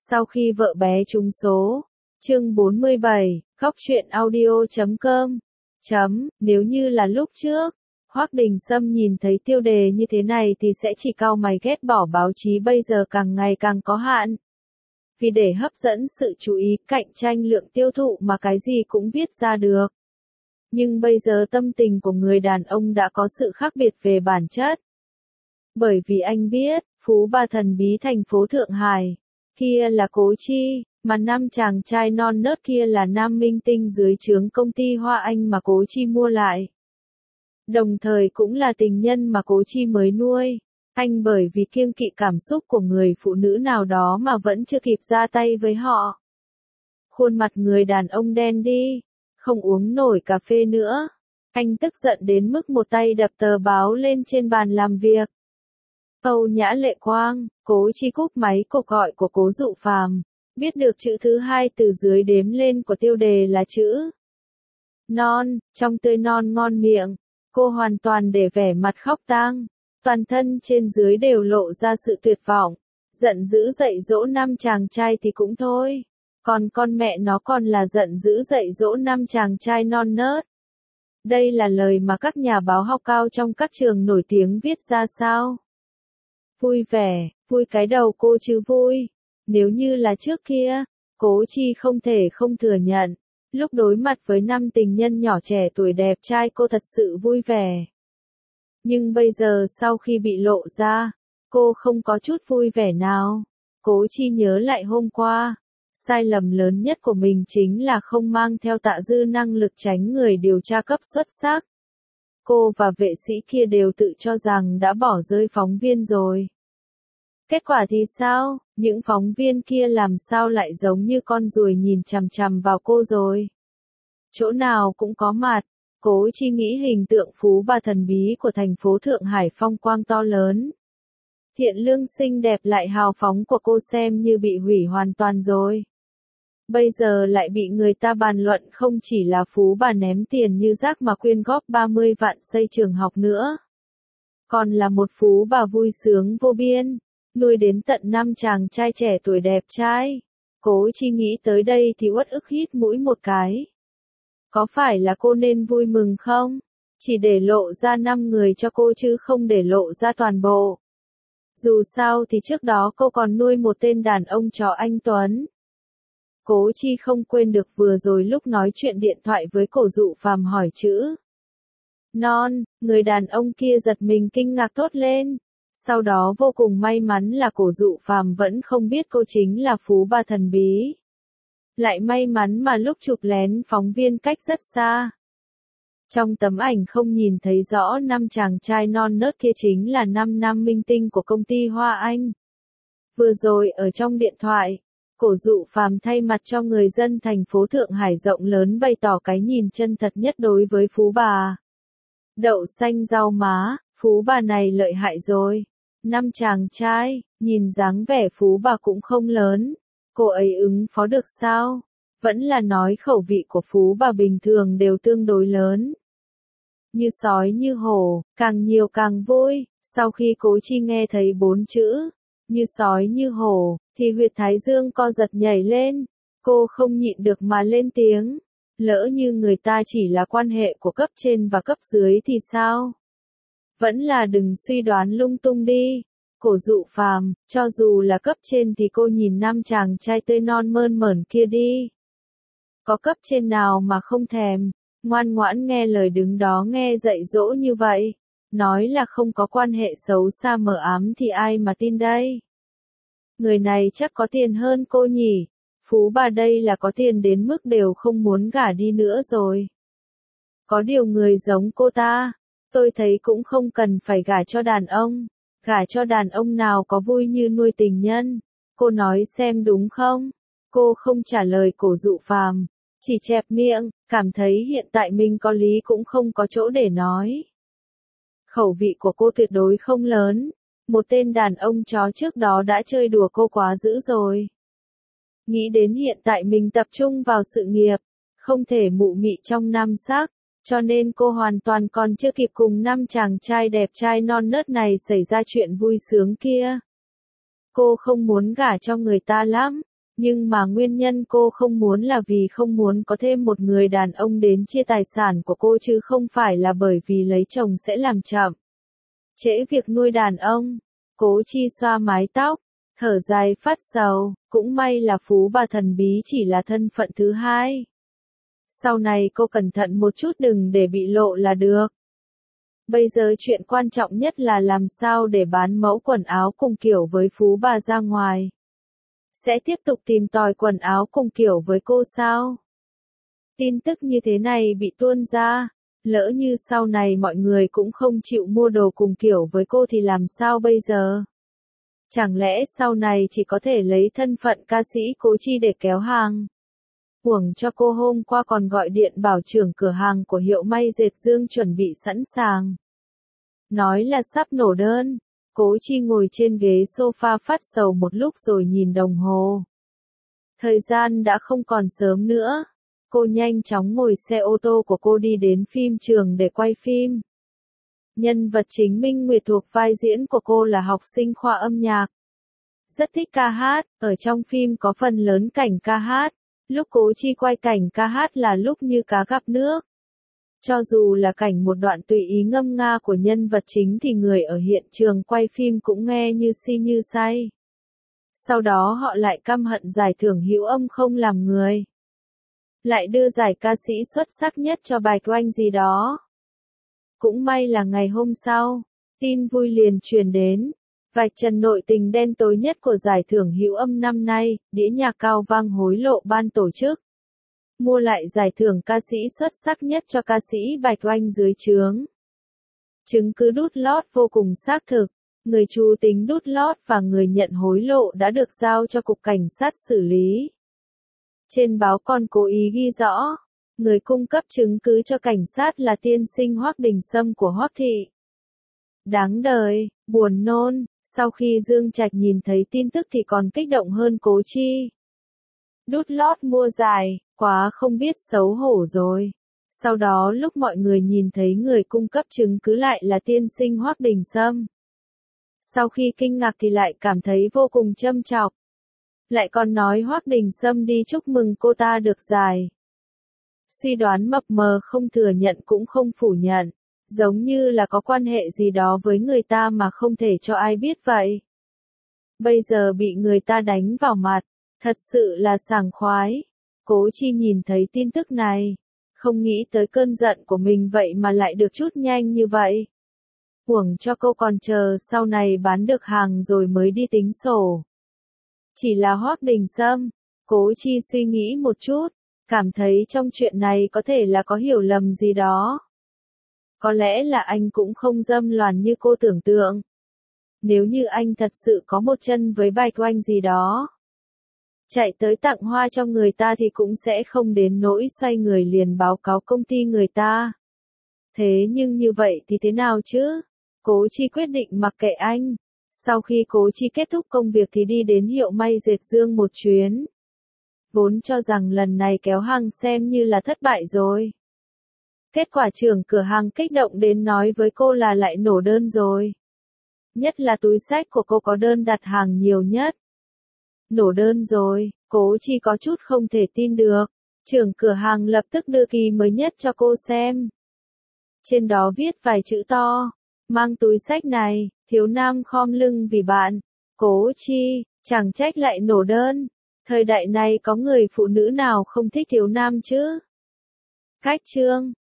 Sau khi vợ bé trúng số. Chương 47, khóc chuyện audio.com. Nếu như là lúc trước, Hoắc Đình Sâm nhìn thấy tiêu đề như thế này thì sẽ chỉ cau mày ghét bỏ báo chí bây giờ càng ngày càng có hạn. Vì để hấp dẫn sự chú ý, cạnh tranh lượng tiêu thụ mà cái gì cũng viết ra được. Nhưng bây giờ tâm tình của người đàn ông đã có sự khác biệt về bản chất. Bởi vì anh biết, phú bà thần bí thành phố Thượng Hải, kia là Cố Chi, mà năm chàng trai non nớt kia là nam minh tinh dưới trướng công ty Hoa Anh mà Cố Chi mua lại. Đồng thời cũng là tình nhân mà Cố Chi mới nuôi. Anh bởi vì kiêng kỵ cảm xúc của người phụ nữ nào đó mà vẫn chưa kịp ra tay với họ. Khuôn mặt người đàn ông đen đi, không uống nổi cà phê nữa. Anh tức giận đến mức một tay đập tờ báo lên trên bàn làm việc. Âu Nhã Lệ Quang, Cố Chi cúp máy cuộc gọi của Cố Dụ Phàm, biết được chữ thứ hai từ dưới đếm lên của tiêu đề là chữ non, trong tươi non ngon miệng. Cô hoàn toàn để vẻ mặt khóc tang, toàn thân trên dưới đều lộ ra sự tuyệt vọng, giận dữ dạy dỗ năm chàng trai thì cũng thôi, còn con mẹ nó còn là giận dữ dạy dỗ năm chàng trai non nớt. Đây là lời mà các nhà báo học cao trong các trường nổi tiếng viết ra sao? Vui vẻ, vui cái đầu cô chứ vui. Nếu như là trước kia, Cố Chi không thể không thừa nhận. Lúc đối mặt với năm tình nhân nhỏ trẻ tuổi đẹp trai cô thật sự vui vẻ. Nhưng bây giờ sau khi bị lộ ra, cô không có chút vui vẻ nào. Cố Chi nhớ lại hôm qua, sai lầm lớn nhất của mình chính là không mang theo Tạ Dư năng lực tránh người điều tra cấp xuất sắc. Cô và vệ sĩ kia đều tự cho rằng đã bỏ rơi phóng viên rồi. Kết quả thì sao? Những phóng viên kia làm sao lại giống như con ruồi nhìn chằm chằm vào cô rồi? Chỗ nào cũng có mặt. Cố Chi nghĩ hình tượng phú bà thần bí của thành phố Thượng Hải phong quang to lớn. Thiện lương xinh đẹp lại hào phóng của cô xem như bị hủy hoàn toàn rồi. Bây giờ lại bị người ta bàn luận không chỉ là phú bà ném tiền như rác mà quyên góp 30 vạn xây trường học nữa. Còn là một phú bà vui sướng vô biên, nuôi đến tận 5 chàng trai trẻ tuổi đẹp trai. Cố Chi nghĩ tới đây thì uất ức hít mũi một cái. Có phải là cô nên vui mừng không? Chỉ để lộ ra 5 người cho cô chứ không để lộ ra toàn bộ. Dù sao thì trước đó cô còn nuôi một tên đàn ông chó anh Tuấn. Cố Chi không quên được vừa rồi lúc nói chuyện điện thoại với Cổ Dụ Phàm hỏi chữ non, người đàn ông kia giật mình kinh ngạc thốt lên. Sau đó vô cùng may mắn là Cổ Dụ Phàm vẫn không biết cô chính là phú bà thần bí. Lại may mắn mà lúc chụp lén phóng viên cách rất xa. Trong tấm ảnh không nhìn thấy rõ 5 chàng trai non nớt kia chính là 5 nam minh tinh của công ty Hoa Anh. Vừa rồi ở trong điện thoại, Cổ Dụ Phàm thay mặt cho người dân thành phố Thượng Hải rộng lớn bày tỏ cái nhìn chân thật nhất đối với phú bà. Đậu xanh rau má, phú bà này lợi hại rồi. 5 chàng trai, nhìn dáng vẻ phú bà cũng không lớn. Cô ấy ứng phó được sao? Vẫn là nói khẩu vị của phú bà bình thường đều tương đối lớn. Như sói như hổ, càng nhiều càng vui. Sau khi Cố Chi nghe thấy 4 chữ, như sói như hổ, thì huyệt thái dương co giật nhảy lên. Cô không nhịn được mà lên tiếng. Lỡ như người ta chỉ là quan hệ của cấp trên và cấp dưới thì sao? Vẫn là đừng suy đoán lung tung đi. Cổ Dụ Phàm, cho dù là cấp trên thì cô nhìn 5 chàng trai tươi non mơn mởn kia đi. Có cấp trên nào mà không thèm, ngoan ngoãn nghe lời đứng đó nghe dạy dỗ như vậy. Nói là không có quan hệ xấu xa mờ ám thì ai mà tin đây. Người này chắc có tiền hơn cô nhỉ. Phú bà đây là có tiền đến mức đều không muốn gả đi nữa rồi. Có điều người giống cô ta, tôi thấy cũng không cần phải gả cho đàn ông. Gả cho đàn ông nào có vui như nuôi tình nhân. Cô nói xem đúng không? Cô không trả lời Cổ Dụ Phàm, chỉ chẹp miệng, cảm thấy hiện tại mình có lý cũng không có chỗ để nói. Khẩu vị của cô tuyệt đối không lớn. Một tên đàn ông chó trước đó đã chơi đùa cô quá dữ rồi. Nghĩ đến hiện tại mình tập trung vào sự nghiệp, không thể mụ mị trong nam sắc, cho nên cô hoàn toàn còn chưa kịp cùng 5 chàng trai đẹp trai non nớt này xảy ra chuyện vui sướng kia. Cô không muốn gả cho người ta lắm, Nhưng mà nguyên nhân cô không muốn là vì không muốn có thêm một người đàn ông đến chia tài sản của cô chứ không phải là bởi vì lấy chồng sẽ làm chậm trễ việc nuôi đàn ông. Cố Chi xoa mái tóc, thở dài phát sầu, cũng may là phú bà thần bí chỉ là thân phận thứ hai. Sau này cô cẩn thận một chút đừng để bị lộ là được. Bây giờ chuyện quan trọng nhất là làm sao để bán mẫu quần áo cùng kiểu với phú bà ra ngoài. Sẽ tiếp tục tìm tòi quần áo cùng kiểu với cô sao? Tin tức như thế này bị tuôn ra, lỡ như sau này mọi người cũng không chịu mua đồ cùng kiểu với cô thì làm sao bây giờ? Chẳng lẽ sau này chỉ có thể lấy thân phận ca sĩ Cố Chi để kéo hàng? Uổng cho cô hôm qua còn gọi điện bảo trưởng cửa hàng của hiệu may dệt Dương chuẩn bị sẵn sàng. Nói là sắp nổ đơn. Cố Chi ngồi trên ghế sofa phát sầu một lúc rồi nhìn đồng hồ. Thời gian đã không còn sớm nữa. Cô nhanh chóng ngồi xe ô tô của cô đi đến phim trường để quay phim. Nhân vật chính Minh Nguyệt thuộc vai diễn của cô là học sinh khoa âm nhạc. Rất thích ca hát, ở trong phim có phần lớn cảnh ca hát. Lúc Cố Chi quay cảnh ca hát là lúc như cá gặp nước. Cho dù là cảnh một đoạn tùy ý ngâm nga của nhân vật chính thì người ở hiện trường quay phim cũng nghe như si như say. Sau đó họ lại căm hận giải thưởng Hữu Âm không làm người. Lại đưa giải ca sĩ xuất sắc nhất cho Bạch Oanh gì đó. Cũng may là ngày hôm sau, tin vui liền truyền đến. Vạch trần nội tình đen tối nhất của giải thưởng Hữu Âm năm nay, đĩa nhạc Cao Vang hối lộ ban tổ chức. Mua lại giải thưởng ca sĩ xuất sắc nhất cho ca sĩ Bạch Oanh dưới trướng. Chứng cứ đút lót vô cùng xác thực, người chủ tính đút lót và người nhận hối lộ đã được giao cho Cục Cảnh sát xử lý. Trên báo còn cố ý ghi rõ, người cung cấp chứng cứ cho cảnh sát là tiên sinh Hoắc Đình Sâm của Hoắc Thị. Đáng đời, buồn nôn, sau khi Dương Trạch nhìn thấy tin tức thì còn kích động hơn Cố Chi. Đút lót mua giải, quá không biết xấu hổ rồi. Sau đó lúc mọi người nhìn thấy người cung cấp chứng cứ lại là tiên sinh Hoắc Đình Sâm. Sau khi kinh ngạc thì lại cảm thấy vô cùng châm chọc. Lại còn nói Hoắc Đình Sâm đi chúc mừng cô ta được giải. Suy đoán mập mờ không thừa nhận cũng không phủ nhận. Giống như là có quan hệ gì đó với người ta mà không thể cho ai biết vậy. Bây giờ bị người ta đánh vào mặt. Thật sự là sảng khoái. Cố Chi nhìn thấy tin tức này. Không nghĩ tới cơn giận của mình vậy mà lại được trút nhanh như vậy. Uổng cho cô còn chờ sau này bán được hàng rồi mới đi tính sổ. Chỉ là Hoắc Đình Sâm. Cố Chi suy nghĩ một chút. Cảm thấy trong chuyện này có thể là có hiểu lầm gì đó. Có lẽ là anh cũng không dâm loạn như cô tưởng tượng. Nếu như anh thật sự có một chân với Bạch Oanh gì đó. Chạy tới tặng hoa cho người ta thì cũng sẽ không đến nỗi xoay người liền báo cáo công ty người ta. Thế nhưng như vậy thì thế nào chứ? Cố Chi quyết định mặc kệ anh. Sau khi Cố Chi kết thúc công việc thì đi đến hiệu may dệt Dương một chuyến. Vốn cho rằng lần này kéo hàng xem như là thất bại rồi. Kết quả trưởng cửa hàng kích động đến nói với cô là lại nổ đơn rồi. Nhất là túi xách của cô có đơn đặt hàng nhiều nhất. Nổ đơn rồi, Cố Chi có chút không thể tin được. Trưởng cửa hàng lập tức đưa kỳ mới nhất cho cô xem. Trên đó viết vài chữ to. Mang túi xách này, thiếu nam khom lưng vì bạn. Cố Chi, chẳng trách lại nổ đơn. Thời đại này có người phụ nữ nào không thích thiếu nam chứ? Khách trương.